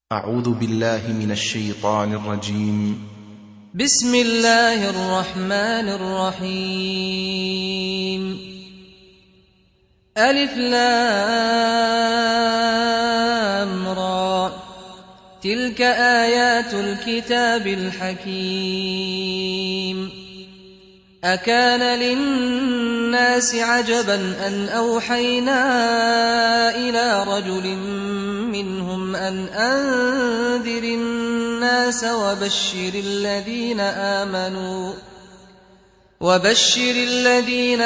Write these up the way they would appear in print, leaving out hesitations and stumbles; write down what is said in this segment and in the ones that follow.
أعوذ بالله من الشيطان الرجيم. بسم الله الرحمن الرحيم. ألف لام را، تلك آيات الكتاب الحكيم. أكان للناس عجبا أن أوحينا إلى رجل منهم أن أنذر الناس وبشر الذين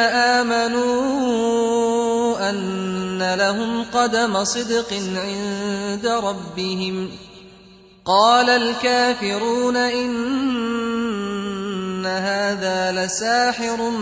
آمنوا أن لهم قدم صدق عند ربهم. قال الكافرون إن هذا لساحر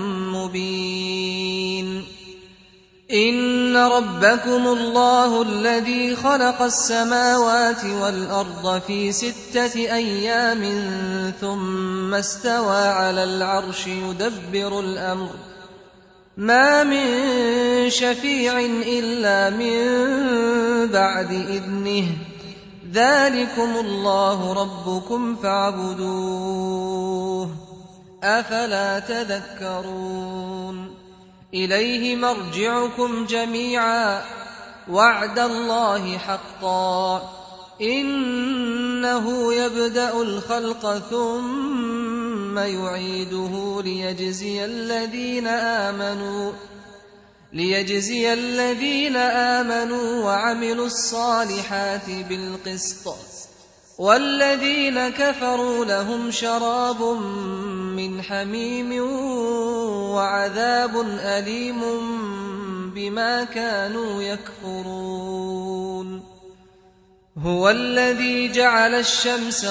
مبين. إن ربكم الله الذي خلق السماوات والأرض في 6 أيام ثم استوى على العرش يدبر الأمر، ما من شفيع إلا من بعد إذنه، ذلكم الله ربكم فاعبدوه، أفلا تذكرون. إليه مرجعكم جميعا، وعد الله حقا، إنه يبدأ الخلق ثم يعيده ليجزي الذين آمنوا وعملوا الصالحات بالقسط، والذين كفروا لهم شراب من حميم وعذاب أليم بما كانوا يكفرون. هو الذي جعل الشمس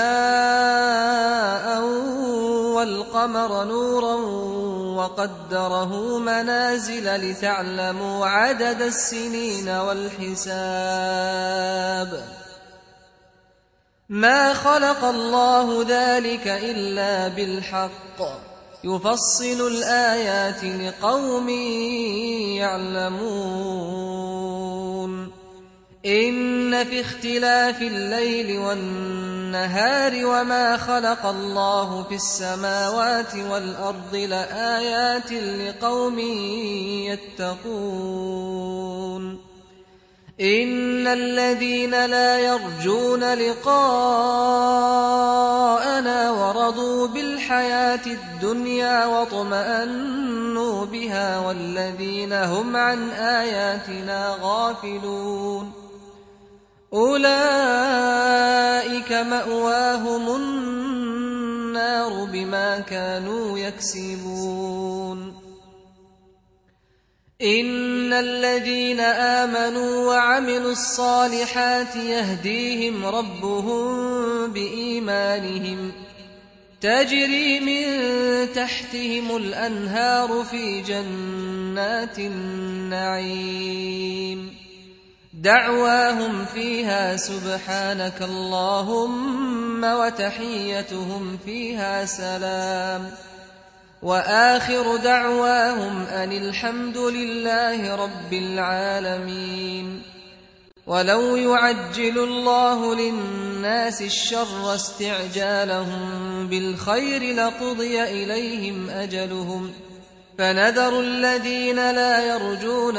ضياء والقمر نورا وقدره منازل لتعلموا عدد السنين والحساب. ما خلق الله ذلك إلا بالحق، يفصل الآيات لقوم يعلمون. إن في اختلاف الليل والنهار وما خلق الله في السماوات والأرض لآيات لقوم يتقون. إن الذين لا يرجون لقاءنا ورضوا بالحياة الدنيا واطمأنوا بها والذين هم عن آياتنا غافلون، أولئك مأواهم النار بما كانوا يكسبون. إن الذين آمنوا وعملوا الصالحات يهديهم ربهم بإيمانهم، تجري من تحتهم الأنهار في جنات النعيم، دعواهم فيها سبحانك اللهم وتحيتهم فيها سلام، وآخر دعواهم أن الحمد لله رب العالمين. ولو يعجل الله للناس الشر استعجالهم بالخير لقضي إليهم أجلهم، فنذر الذين لا يرجون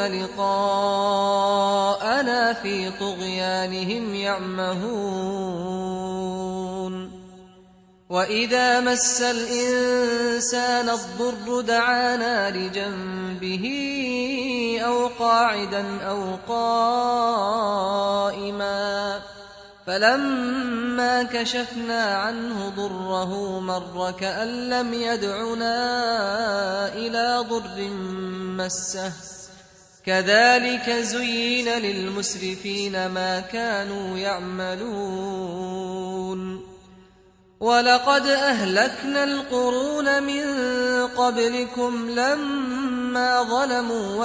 لقاءنا في طغيانهم يعمهون. وإذا مس الإنسان الضر دعانا لجنبه أو قاعدا أو قائما، فلما كشفنا عنه ضره مر كأن لم يدعنا إلى ضر مسه، كذلك زين للمسرفين ما كانوا يعملون. ولقد أهلكنا القرون من قبلكم لما ظلموا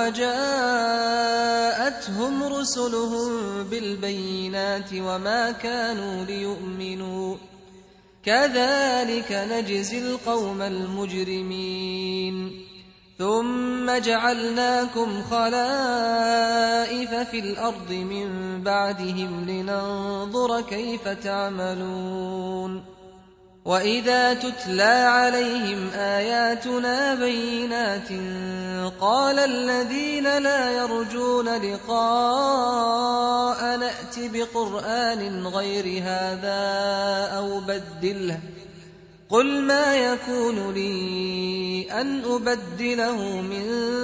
وجاءتهم رسلهم بالبينات وما كانوا ليؤمنوا، كذلك نجزي القوم المجرمين. ثم جعلناكم خلائف في الأرض من بعدهم لننظر كيف تعملون وإذا تتلى عليهم آياتنا بينات قال الذين لا يرجون لقاء نأت بقرآن غير هذا أو بدله قل ما يكون لي أن أبدله من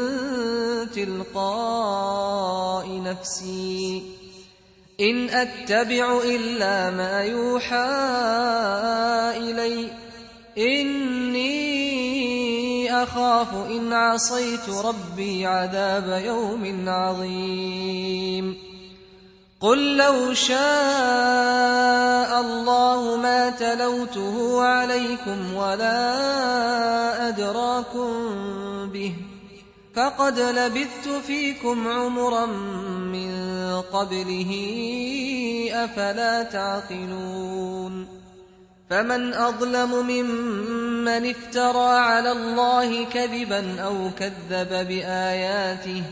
تلقاء نفسي إن أتبع إلا ما يوحى إلي إني أخاف إن عصيت ربي عذاب يوم عظيم قل لو شاء الله ما تلوته عليكم ولا أدراكم به فقد لبثت فيكم عمرا من قبله أفلا تعقلون فمن أظلم ممن افترى على الله كذبا أو كذب بآياته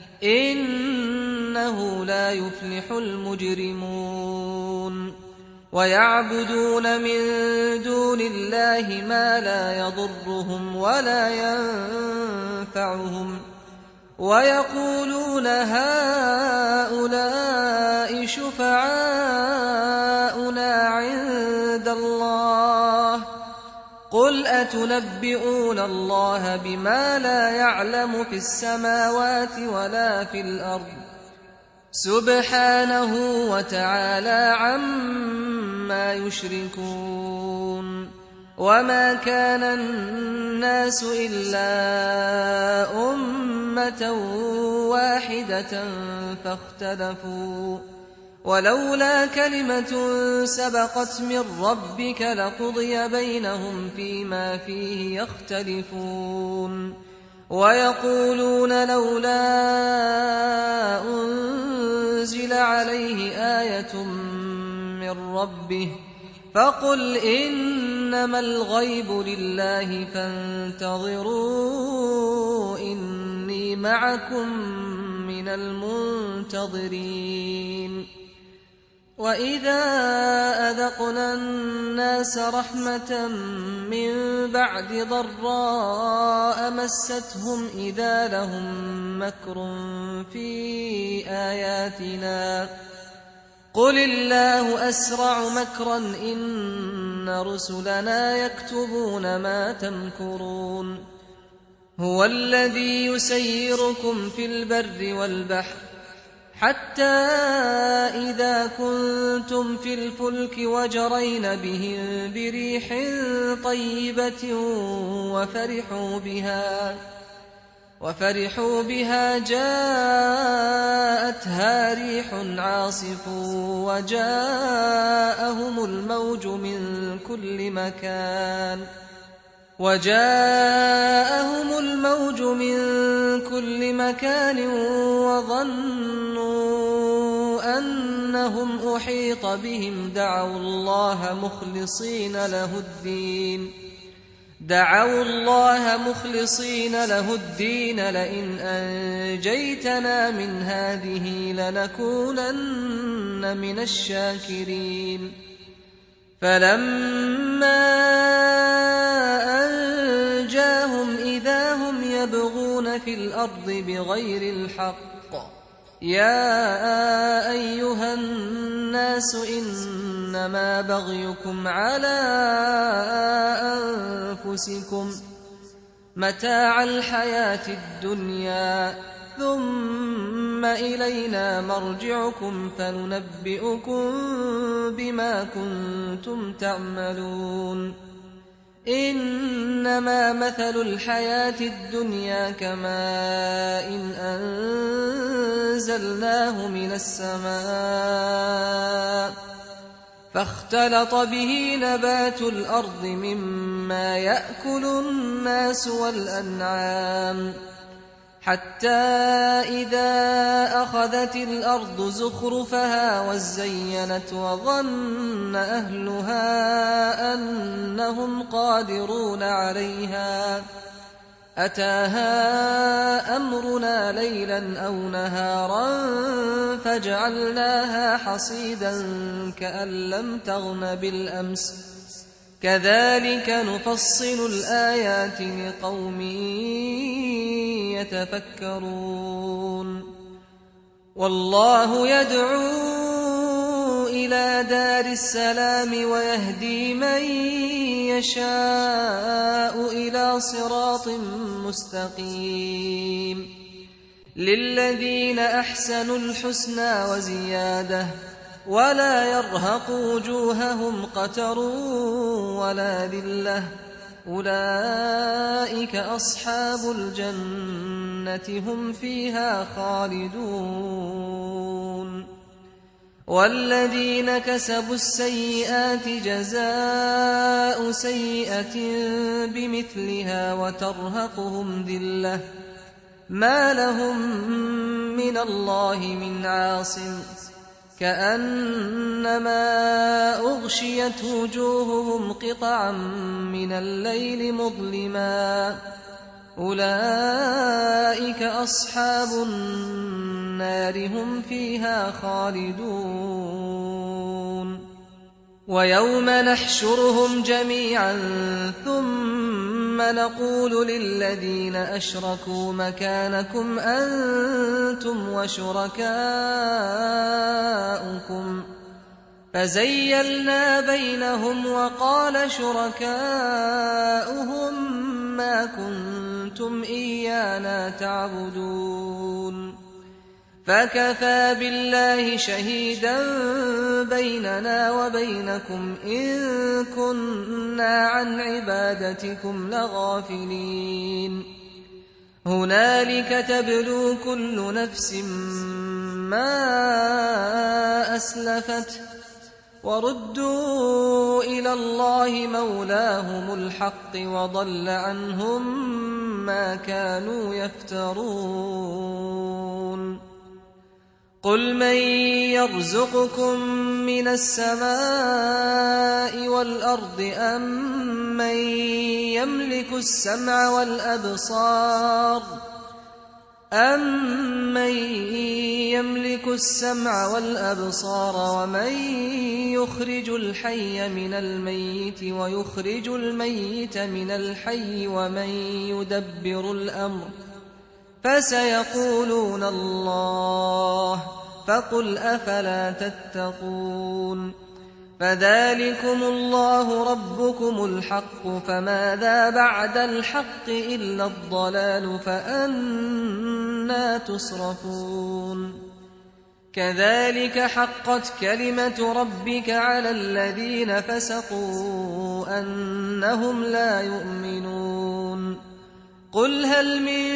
إنه لا يفلح المجرمون ويعبدون من دون الله ما لا يضرهم ولا ينفعهم ويقولون هؤلاء شفعاؤنا عند الله قل أتنبئون الله بما لا يعلم في السماوات ولا في الأرض سبحانه وتعالى عما يشركون وما كان الناس إلا أمة واحدة فاختلفوا ولولا كلمة سبقت من ربك لقضي بينهم فيما فيه يختلفون ويقولون لولا أنزل عليه آية من ربه فقل إنما الغيب لله فانتظروا إني معكم من المنتظرين وإذا أذقنا الناس رحمة من بعد ضراء مستهم إذا لهم مكر في آياتنا قل الله أسرع مكرا إن رسلنا يكتبون ما تمكرون هو الذي يسيركم في البر والبحر حتى إذا كنتم في الفلك وجرين بهم بريح طيبة وفرحوا بها جاءتها ريح عاصف وجاءهم الموج من كل مكان وظنوا أنهم أحيط بهم دعوا الله مخلصين له الدين لئن أنجيتنا من هذه لنكونن من الشاكرين فلما أنجاهم إذا هم يبغون في الأرض بغير الحق يا أيها الناس إنما بغيكم على أنفسكم متاع الحياة الدنيا ثم إلينا مرجعكم فننبئكم بما كنتم تعملون إنما مثل الحياة الدنيا كماء إن أنزلناه من السماء فاختلط به نبات الأرض مما يأكل الناس والأنعام حتى إذا أخذت الأرض زخرفها وزينت وظن أهلها أنهم قادرون عليها أتاها أمرنا ليلا أو نهارا فجعلناها حصيدا كأن لم تغن بالأمس كذلك نفصل الآيات لقوم يتفكرون والله يدعو إلى دار السلام ويهدي من يشاء إلى صراط مستقيم للذين أحسنوا الحسنى وزيادة ولا يرهق وجوههم قتر ولا ذلة أولئك أصحاب الجنة هم فيها خالدون والذين كسبوا السيئات جزاء سيئة بمثلها وترهقهم ذلة ما لهم من الله من عاصم كأنما أغشيت وجوههم قطعا من الليل مظلما أولئك أصحاب النار هم فيها خالدون ويوم نحشرهم جميعا ثم نقول للذين أشركوا مكانكم أنتم وشركاؤكم فزيلنا بينهم وقال شركاؤهم ما كنتم إيانا تعبدون فكفى بالله شهيدا بيننا وبينكم إن كنا عن عبادتكم لغافلين هنالك تبلو كل نفس ما أسلفت وردوا إلى الله مولاهم الحق وضل عنهم ما كانوا يفترون قل من يرزقكم من السماء والأرض أمن يملك السمع والأبصار ومن يخرج الحي من الميت ويخرج الميت من الحي ومن يدبر الأمر فسيقولون الله فقل أفلا تتقون فذلكم الله ربكم الحق فماذا بعد الحق إلا الضلال فأنى تصرفون كذلك حقت كلمة ربك على الذين فسقوا أنهم لا يؤمنون قل هل من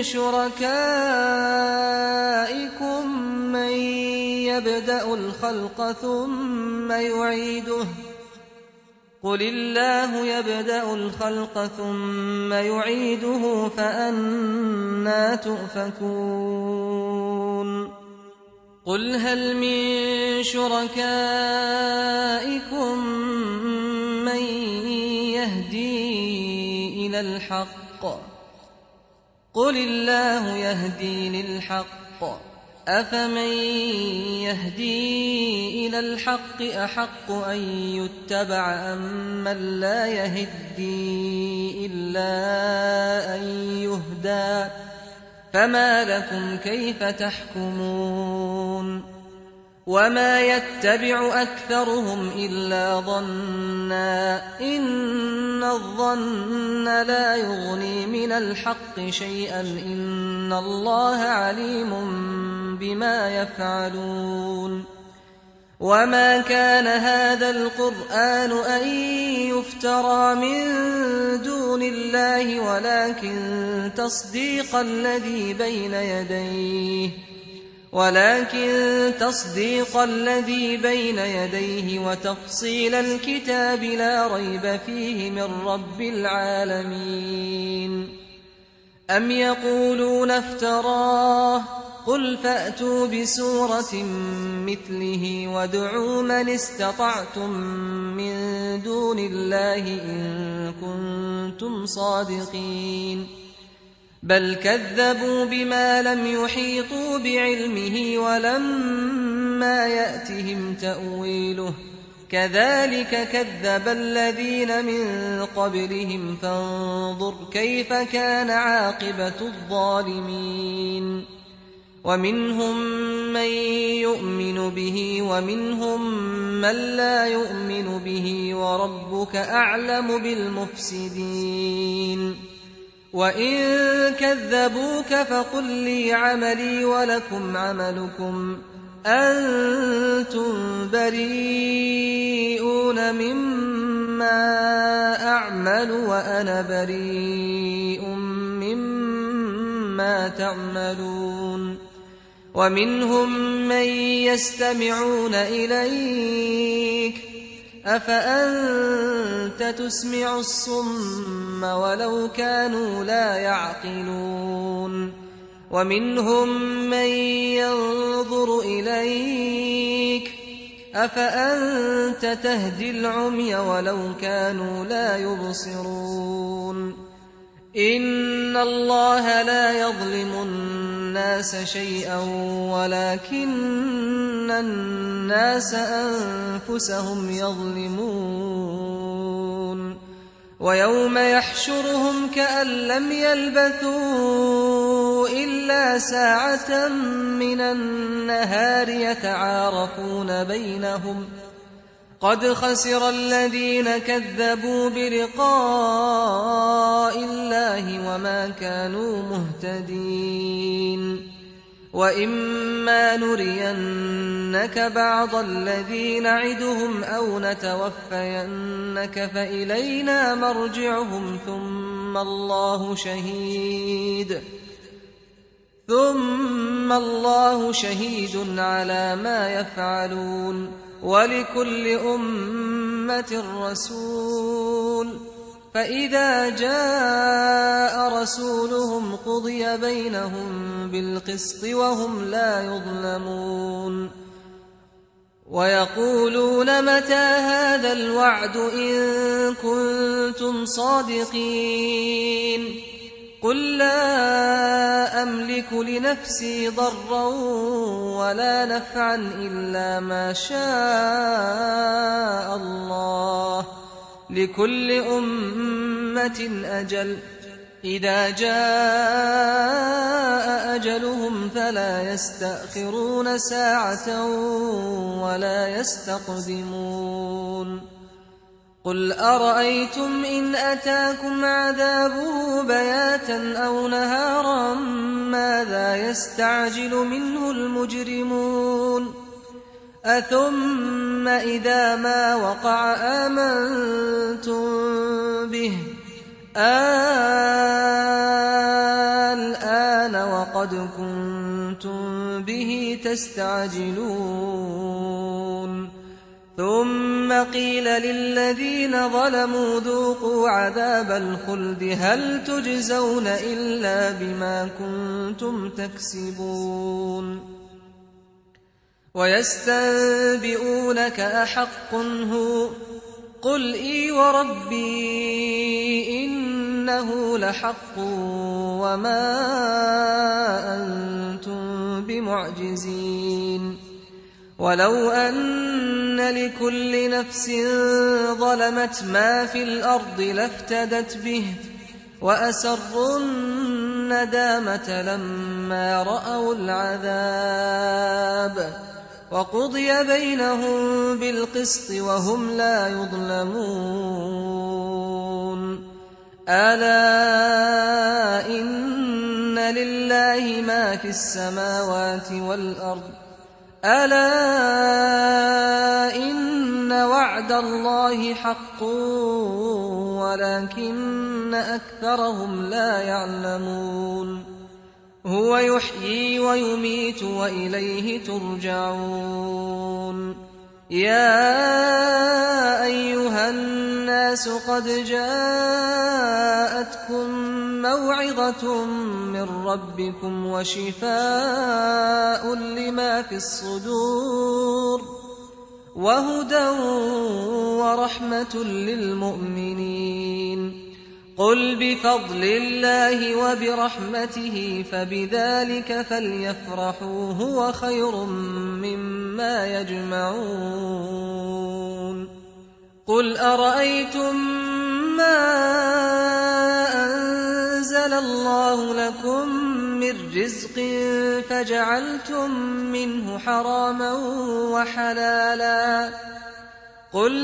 شركائكم من يبدأ الخلق ثم يعيده قل الله يبدأ الخلق ثم يعيده فأنى تؤفكون قل هل من شركائكم من يهدي إلى الحق قل الله يهدي للحق أفمن يهدي إلى الحق أحق أن يتبع أم من لا يهدي إلا أن يهدى فما لكم كيف تحكمون وما يتبع أكثرهم إلا ظنا إن الظن لا يغني من الحق شيئا إن الله عليم بما يفعلون وما كان هذا القرآن أن يفترى من دون الله ولكن تصديق الذي بين يديه وتفصيل الكتاب لا ريب فيه من رب العالمين أم يقولون افتراه قل فأتوا بسورة مثله وادعوا من استطعتم من دون الله إن كنتم صادقين بل كذبوا بما لم يحيطوا بعلمه ولما يأتهم تأويله كذلك كذب الذين من قبلهم فانظر كيف كان عاقبة الظالمين ومنهم من يؤمن به ومنهم من لا يؤمن به وربك أعلم بالمفسدين وإن كذبوك فقل لي عملي ولكم عملكم أنتم بريئون مما أعمل وأنا بريء مما تعملون ومنهم من يستمعون إليك أفأنت تسمع الصم ولو كانوا لا يعقلون ومنهم من ينظر إليك أفأنت تهدي العمي ولو كانوا لا يبصرون إن الله لا يظلم الناس شيئا ولكن الناس أنفسهم يظلمون ويوم يحشرهم كأن لم يلبثوا إلا ساعة من النهار يتعارفون بينهم قد خسر الذين كذبوا بلقاء الله وما كانوا مهتدين وإما نرينك بعض الذي نعدهم أو نتوفينك فإلينا مرجعهم ثم الله شهيد على ما يفعلون ولكل أمة رسول فإذا جاء رسولهم قضي بينهم بالقسط وهم لا يظلمون ويقولون متى هذا الوعد إن كنتم صادقين قل لا أملك لنفسي ضرا ولا نفعا إلا ما شاء الله لكل أمة أجل إذا جاء أجلهم فلا يستأخرون ساعة ولا يستقدمون قل أرأيتم إن أتاكم عذابه بياتا أو نهارا ماذا يستعجل منه المجرمون أثم إذا ما وقع آمنتم به الآن وقد كنتم به تستعجلون ثم قيل للذين ظلموا ذوقوا عذاب الخلد هل تجزون إلا بما كنتم تكسبون ويستنبئونك أحق هو قل إي وربي إنه لحق وما أنتم بمعجزين ولو أن لكل نفس ظلمت ما في الأرض لافتدت به وأسروا الندامة لما رأوا العذاب وقضي بينهم بالقسط وهم لا يظلمون ألا إن لله ما في السماوات والأرض ألا إن وعد الله حق ولكن أكثرهم لا يعلمون هو يحيي ويميت وإليه ترجعون يا أيها الناس قد جاءتكم موعظة من ربكم وشفاء لما في الصدور وهدى ورحمة للمؤمنين قل بفضل الله وبرحمته فبذلك فليفرحوا هو خير مما يجمعون قل أرأيتم ما أنزل الله لكم من رزق فجعلتم منه حراما وحلالا قل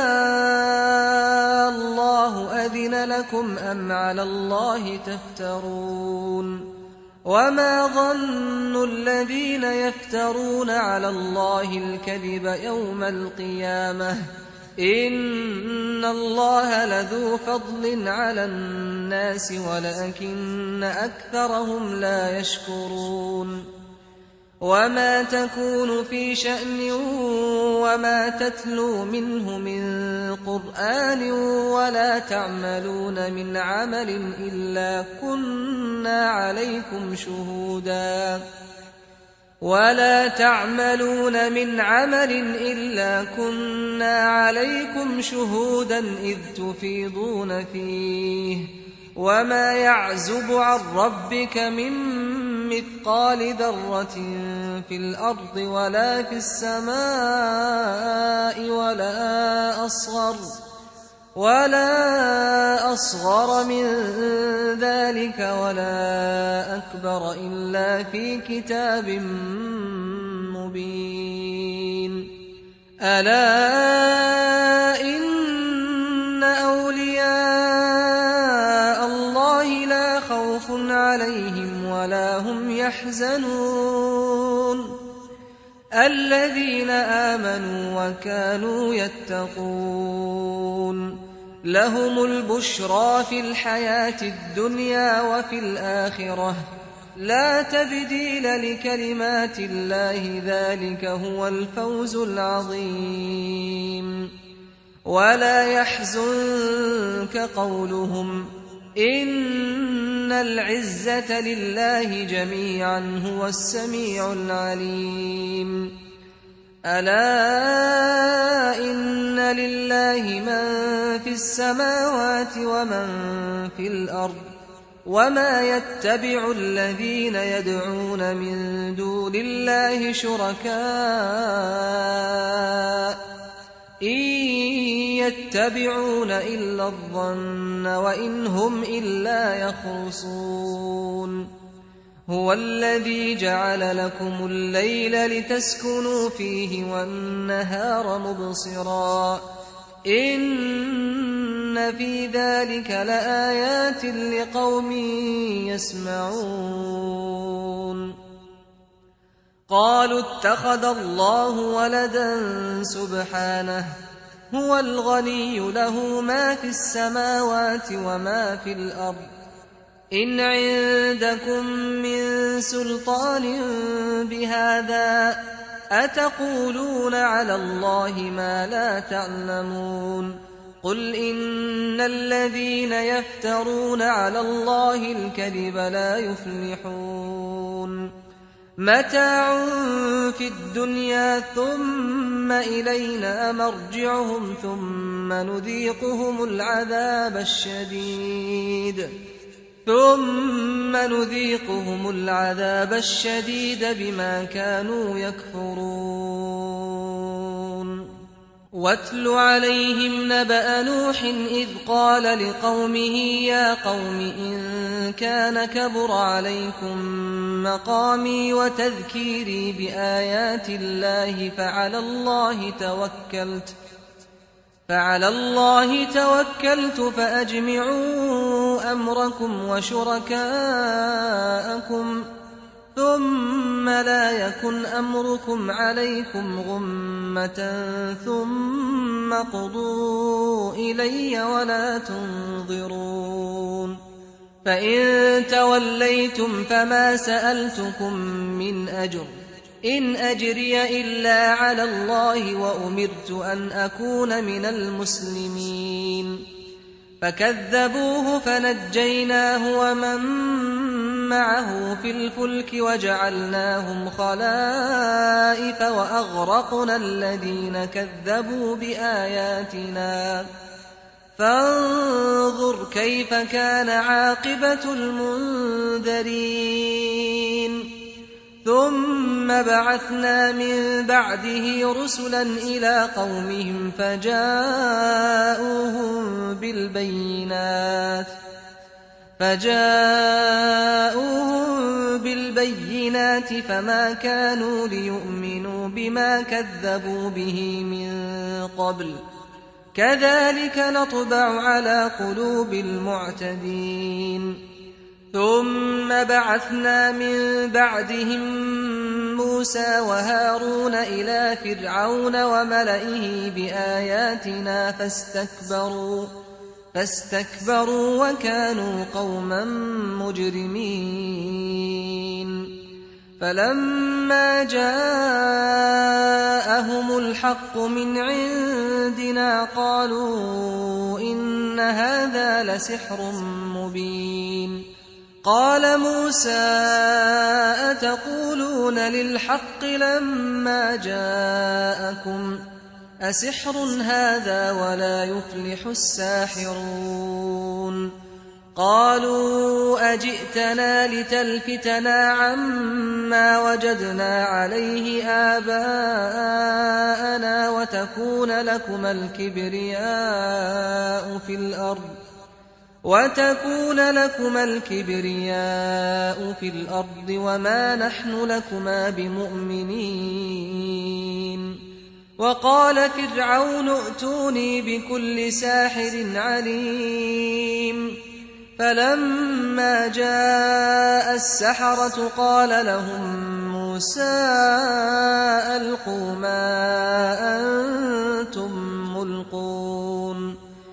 الله أذن لكم أم على الله تفترون وما ظن الذين يفترون على الله الكذب يوم القيامة إن الله لذو فضل على الناس ولكن أكثرهم لا يشكرون وما تكون في شأن وما تتلو منه من قرآن ولا تعملون من عمل إلا كنا عليكم شهودا إذ تفيضون فيه وما يعزب عن ربك من مثقال ذرة في الأرض ولا في السماء ولا أصغر من ذلك ولا أكبر إلا في كتاب مبين ألا إن أولياء الله لا خوف عليهم ولا هم يحزنون الذين آمنوا وكانوا يتقون لهم البشرى في الحياة الدنيا وفي الآخرة لا تبديل لكلمات الله ذلك هو الفوز العظيم ولا يحزنك قولهم إن العزة لله جميعا هو السميع العليم ألا إن لله من في السماوات ومن في الأرض وما يتبع الذين يدعون من دون الله شركاء إن يتبعون إلا الظن وإن هم إلا يخرصون هو الذي جعل لكم الليل لتسكنوا فيه والنهار مبصرا إن في ذلك لآيات لقوم يسمعون قالوا اتخذ الله ولدا سبحانه هو الغني له ما في السماوات وما في الأرض إن عندكم من سلطان بهذا أتقولون على الله ما لا تعلمون قل إن الذين يفترون على الله الكذب لا يفلحون متاع في الدنيا ثم إلينا مرجعهم ثم نذيقهم العذاب الشديد بما كانوا يكفرون واتل عليهم نبأ نوح إذ قال لقومه يا قوم إن كان كبر عليكم مقامي وتذكيري بآيات الله فعلى الله توكلت فأجمعوا أمركم وشركاءكم ثم لا يكن أمركم عليكم غمة ثم قضوا إلي ولا تنظرون فإن توليتم فما سألتكم من أجر إن أجري إلا على الله وأمرت أن أكون من المسلمين فكذبوه فنجيناه ومن معه في الفلك وجعلناهم خلائف وأغرقنا الذين كذبوا بآياتنا فانظر كيف كان عاقبة المنذرين ثم بعثنا من بعده رسلا إلى قومهم فجاءوهم بالبينات فما كانوا ليؤمنوا بما كذبوا به من قبل كذلك نطبع على قلوب المعتدين ثم بعثنا من بعدهم موسى وهارون إلى فرعون وملئه بآياتنا فاستكبروا وكانوا قوما مجرمين فلما جاءهم الحق من عندنا قالوا إن هذا لسحر مبين قال موسى أتقولون للحق لما جاءكم أسحر هذا ولا يفلح الساحرون قالوا أجئتنا لتلفتنا عما وجدنا عليه آباءنا وتكون لكما الكبرياء في الأرض وما نحن لكما بمؤمنين وقال فرعون ائتوني بكل ساحر عليم فلما جاء السحرة قال لهم موسى ألقوا ما أنتم ملقون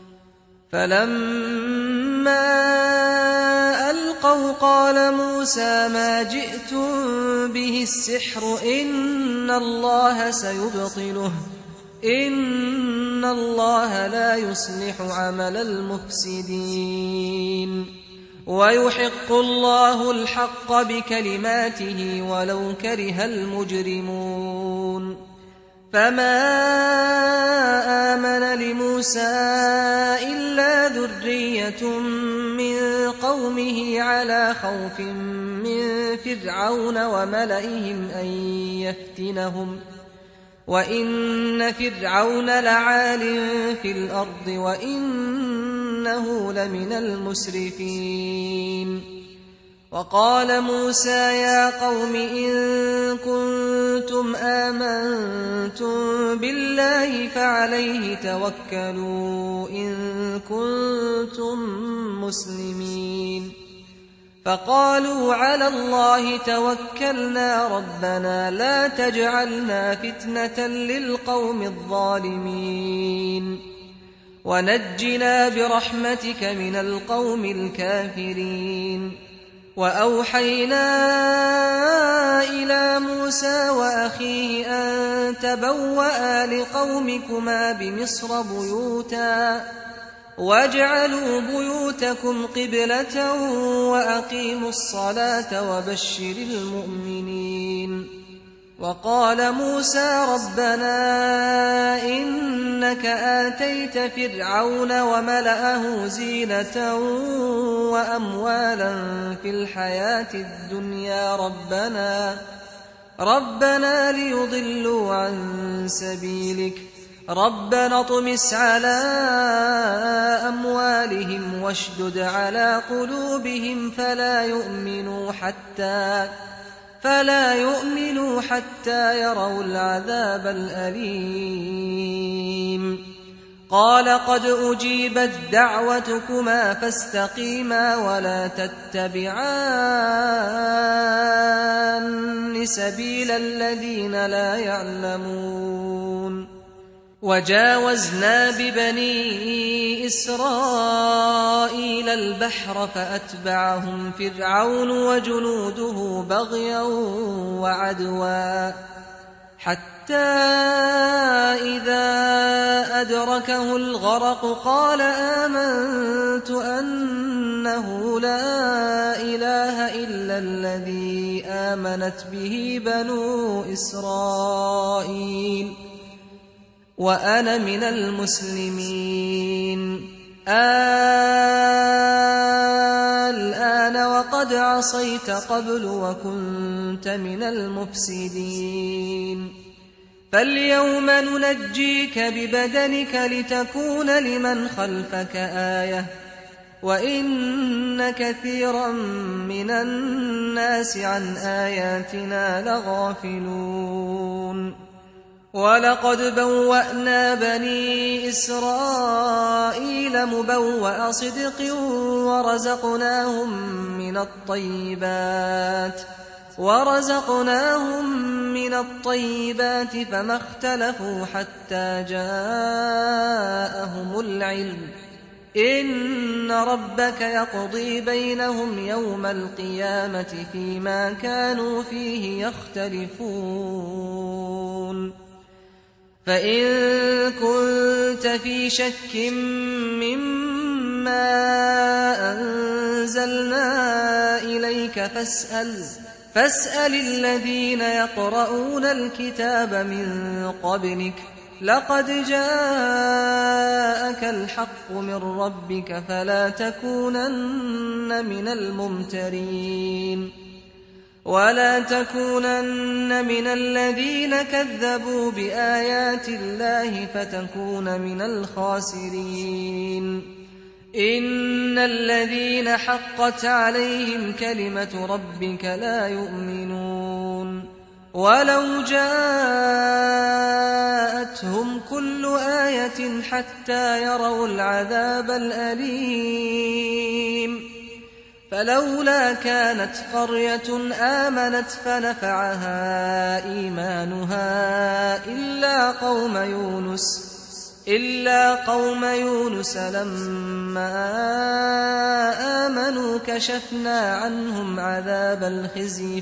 فلما ألقوا قال موسى ما جئتم به السحر إن الله سيبطله إن الله لا يصلح عمل المفسدين ويحق الله الحق بكلماته ولو كره المجرمون فما آمن لموسى إلا ذرية من قومه على خوف من فرعون وملئهم أن يفتنهم وإن فرعون لعال في الأرض وإنه لمن المسرفين وقال موسى يا قوم إن كنتم آمنتم بالله فعليه توكلوا إن كنتم مسلمين فقالوا على الله توكلنا ربنا لا تجعلنا فتنة للقوم الظالمين ونجنا برحمتك من القوم الكافرين وأوحينا إلى موسى وأخيه أن تبوأ لقومكما بمصر بيوتا واجعلوا بيوتكم قبلة وأقيموا الصلاة وبشر المؤمنين وقال موسى ربنا إنك آتيت فرعون وملأه زينة وأموالا في الحياة الدنيا ربنا ليضلوا عن سبيلك ربنا اطمس على أموالهم واشدد على قلوبهم فلا يؤمنوا حتى يروا العذاب الأليم قال قد أجيبت دعوتكما فاستقيما ولا تتبعان سبيل الذين لا يعلمون وجاوزنا ببني إسرائيل البحر فأتبعهم فرعون وجنوده بغيا وعدوا حتى إذا أدركه الغرق قال آمنت أنه لا إله إلا الذي آمنت به بنو إسرائيل وأنا من المسلمين الآن وقد عصيت قبل وكنت من المفسدين فاليوم ننجيك ببدنك لتكون لمن خلفك آية وإن كثيرا من الناس عن آياتنا لغافلون ولقد بوأنا بني إسرائيل مبوأ صدق ورزقناهم من الطيبات فما اختلفوا حتى جاءهم العلم إن ربك يقضي بينهم يوم القيامة فيما كانوا فيه يختلفون فإن كنت في شك مما أنزلنا إليك فاسأل الذين يقرؤون الكتاب من قبلك لقد جاءك الحق من ربك فلا تكونن من الممترين ولا تكونن من الذين كذبوا بآيات الله فتكون من الخاسرين إن الذين حقت عليهم كلمة ربك لا يؤمنون ولو جاءتهم كل آية حتى يروا العذاب الأليم فلولا كانت قرية آمنت فنفعها إيمانها إلا قوم يونس لما آمنوا كشفنا عنهم عذاب الخزي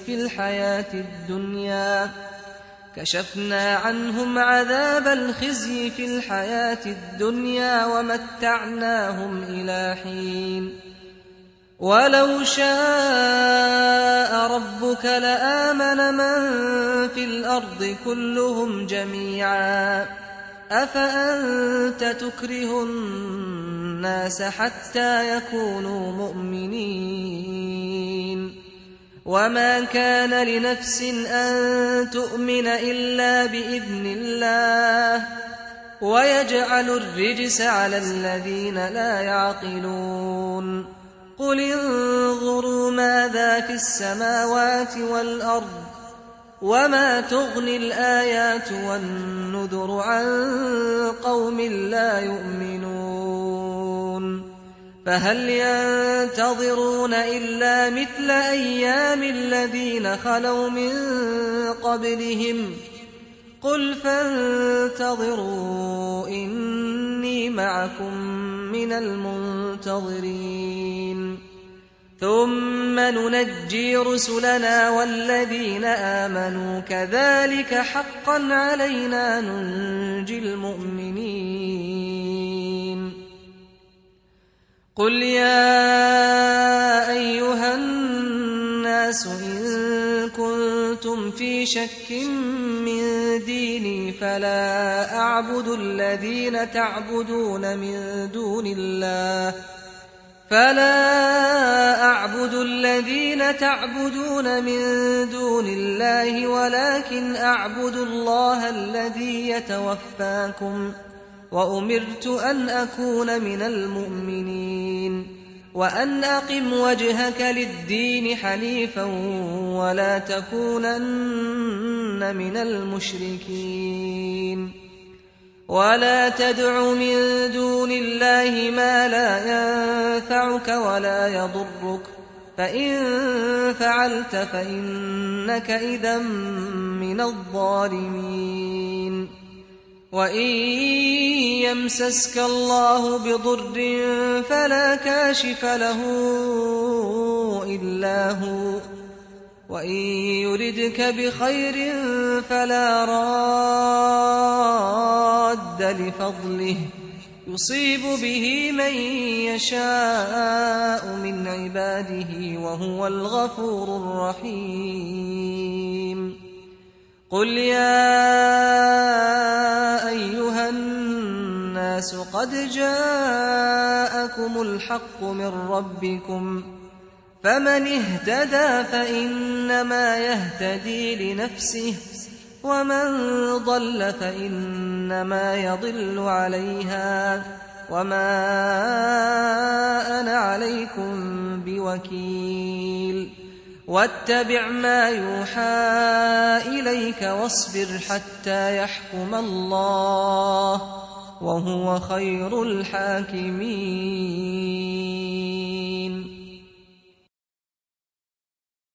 في الحياة الدنيا ومتعناهم إلى حين ولو شاء ربك لآمن من في الأرض كلهم جميعا أفأنت تكره الناس حتى يكونوا مؤمنين وما كان لنفس أن تؤمن إلا بإذن الله ويجعل الرجس على الذين لا يعقلون قل انظروا ماذا في السماوات والأرض وما تغني الآيات والنذر عن قوم لا يؤمنون فهل ينتظرون إلا مثل أيام الذين خلوا من قبلهم قل فانتظروا إني معكم من المنتظرين ثم ننجي رسلنا والذين آمنوا كذلك حقا علينا ننجي المؤمنين قل يا أيها الناس إن كنتم في شك من ديني فلا أعبد الذين تعبدون من دون الله ولكن أعبد الله الذي يتوفاكم وأمرت أن أكون من المؤمنين وأن أقم وجهك للدين حنيفا ولا تكونن من المشركين ولا تدع من دون الله ما لا ينفعك ولا يضرك فإن فعلت فإنك إذا من الظالمين وإن يمسسك الله بضر فلا كاشف له إلا هو وإن يردك بخير فلا راد لفضله يصيب به من يشاء من عباده وهو الغفور الرحيم قل يا أيها الناس الناس قد جاءكم الحق من ربكم فمن اهتدى فإنما يهتدي لنفسه ومن ضل فإنما يضل عليها وما أنا عليكم بوكيل واتبع ما يوحى إليك واصبر حتى يحكم الله وهو خير الحاكمين.